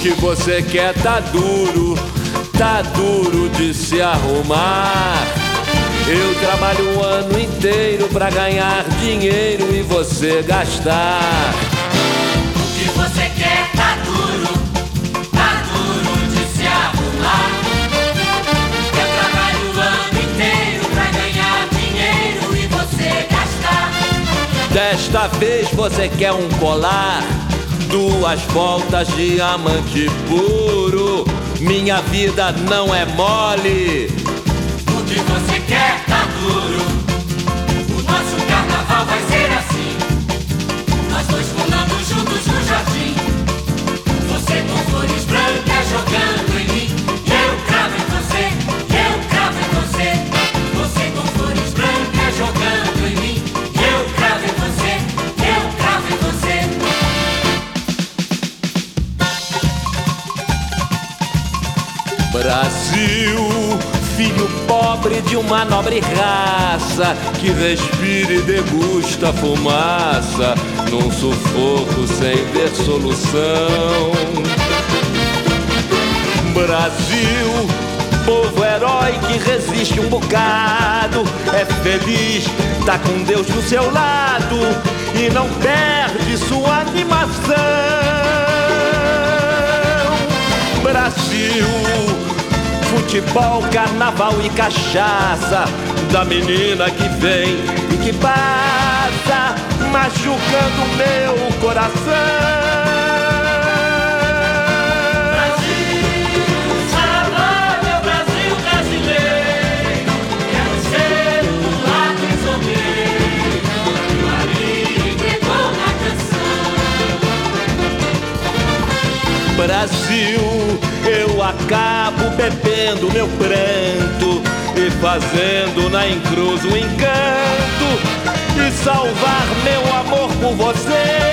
que você quer tá duro de se arrumar. Eu trabalho o ano inteiro pra ganhar dinheiro e você gastar. O que você quer tá duro de se arrumar. Eu trabalho o ano inteiro pra ganhar dinheiro e você gastar. Desta vez você quer um colar, 2 voltas diamante puro. Minha vida não é mole. O que você quer tá duro. O nosso carnaval vai ser assim. Nós dois pulando juntos no jardim. Você com flores brancas jogando em mim. Eu cravo em você, eu cravo em você. Você com flores brancas jogando em mim. Eu cravo em você, eu cravo em você. Brasil, filho pobre de uma nobre raça, que respira e degusta fumaça, num sufoco sem ver solução. Brasil, povo herói que resiste um bocado, é feliz, tá com Deus do seu lado e não perde sua animação. Brasil, futebol, carnaval e cachaça, da menina que vem e que passa, machucando meu coração. Brasil, saravá, meu Brasil brasileiro, quero ser um lápis vermelho, que Maria entregou na canção. Brasil, eu acabo bebendo meu pranto e fazendo na encruz um encanto e salvar meu amor por você.